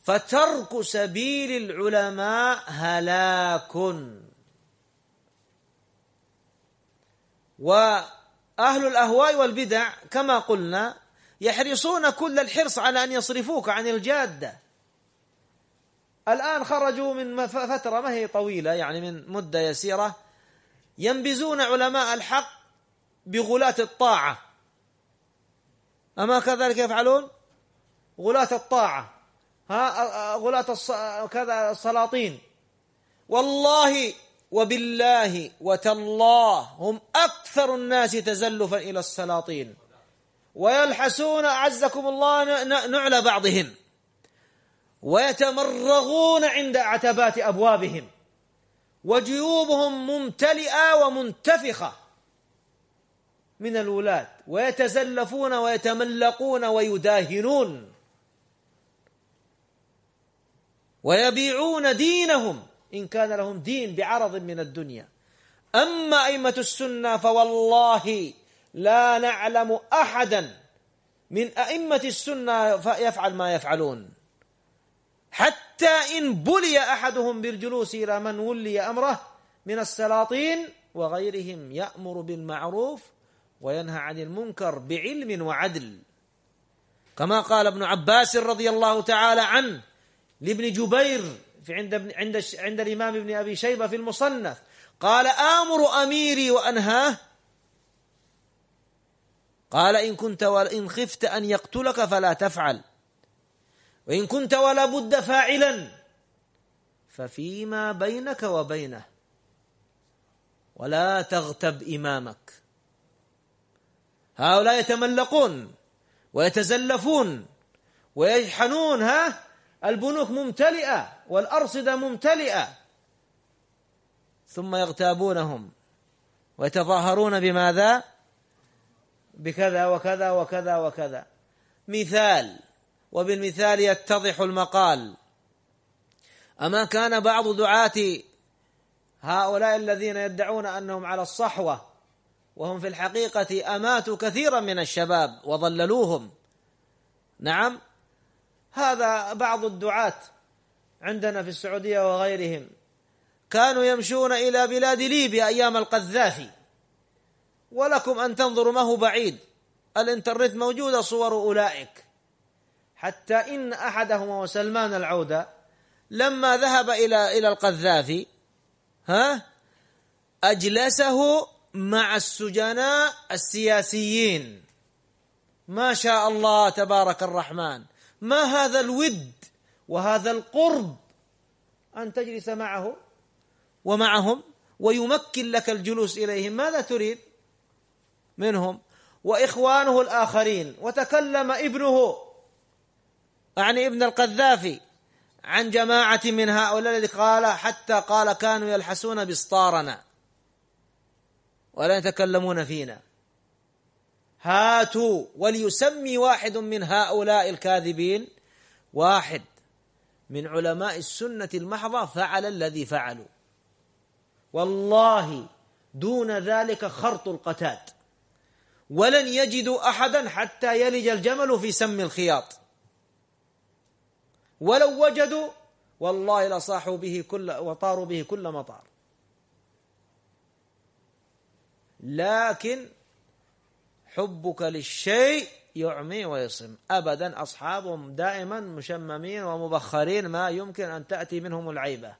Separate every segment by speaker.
Speaker 1: فترك سبيل العلماء هلاك. وأهل الأهواء والبدع كما قلنا يحرصون كل الحرص على أن يصرفوك عن الجادة. الآن خرجوا من فترة ما هي طويلة، يعني من مدة يسيرة، ينبذون علماء الحق بغلاة الطاعة. أما كذلك يفعلون غلاة الطاعة، غلاة كذا السلاطين. والله وبالله وتالله هم أكثر الناس تزلفا إلى السلاطين، ويلحسون أعزكم الله نعل بعضهم، ويتمرغون عند عتبات أبوابهم، وجيوبهم ممتلئة ومنتفخة من الولاة، ويتزلفون ويتملقون ويداهنون ويبيعون دينهم إن كان لهم دين بعرض من الدنيا. أما أئمة السنة فوالله لا نعلم أحدا من أئمة السنة يفعل ما يفعلون، حتى إن بلي أحدهم بالجلوس إلى من ولي أمره من السلاطين وغيرهم يأمر بالمعروف وينهى عن المنكر بعلم وعدل، كما قال ابن عباس رضي الله تعالى عنه لابن جبير عند الإمام ابن أبي شيبة في المصنف، قال: آمر أميري وأنهاه، قال: إن خفت أن يقتلك فلا تفعل، وإن كنت ولا بد فاعلا ففيما بينك وبينه، ولا تغتب إمامك. هؤلاء يتملقون ويتزلفون ويجحنون، البنوك ممتلئة والأرصدة ممتلئة، ثم يغتابونهم ويتظاهرون بماذا؟ بكذا وكذا وكذا وكذا. مثال، وبالمثال يتضح المقال. أما كان بعض دعاة هؤلاء الذين يدعون أنهم على الصحوة وهم في الحقيقة أماتوا كثيرا من الشباب وضللوهم، نعم، هذا بعض الدعاة عندنا في السعودية وغيرهم كانوا يمشون إلى بلاد ليبيا أيام القذافي، ولكم أن تنظروا ما هو بعيد، الإنترنت موجودة صور أولئك، حتى إن أحدهم وسلمان العودة لما ذهب إلى القذافي أجلسه مع السجناء السياسيين. ما شاء الله تبارك الرحمن، ما هذا الود وهذا القرب أن تجلس معه ومعهم ويمكن لك الجلوس إليهم، ماذا تريد منهم؟ وإخوانه الآخرين. وتكلم ابنه، يعني ابن القذافي، عن جماعة من هؤلاء الذي حتى قال كانوا يلحسون بسطارنا ولا يتكلمون فينا. هاتوا وليسمي واحد من هؤلاء الكاذبين واحد من علماء السنة المحضة فعل الذي فعلوا، والله دون ذلك خرط القتاد، ولن يجدوا أحدا حتى يلج الجمل في سم الخياط، ولو وجدوا والله لصاحوا به وطاروا به كل مطار. لكن حبك للشيء يعمي ويصم، أبدا أصحابهم دائما مشممين ومبخرين، ما يمكن أن تأتي منهم العيبة،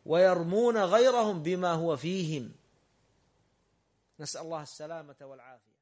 Speaker 1: ويرمون غيرهم بما هو فيهم. نسأل الله السلامة والعافية.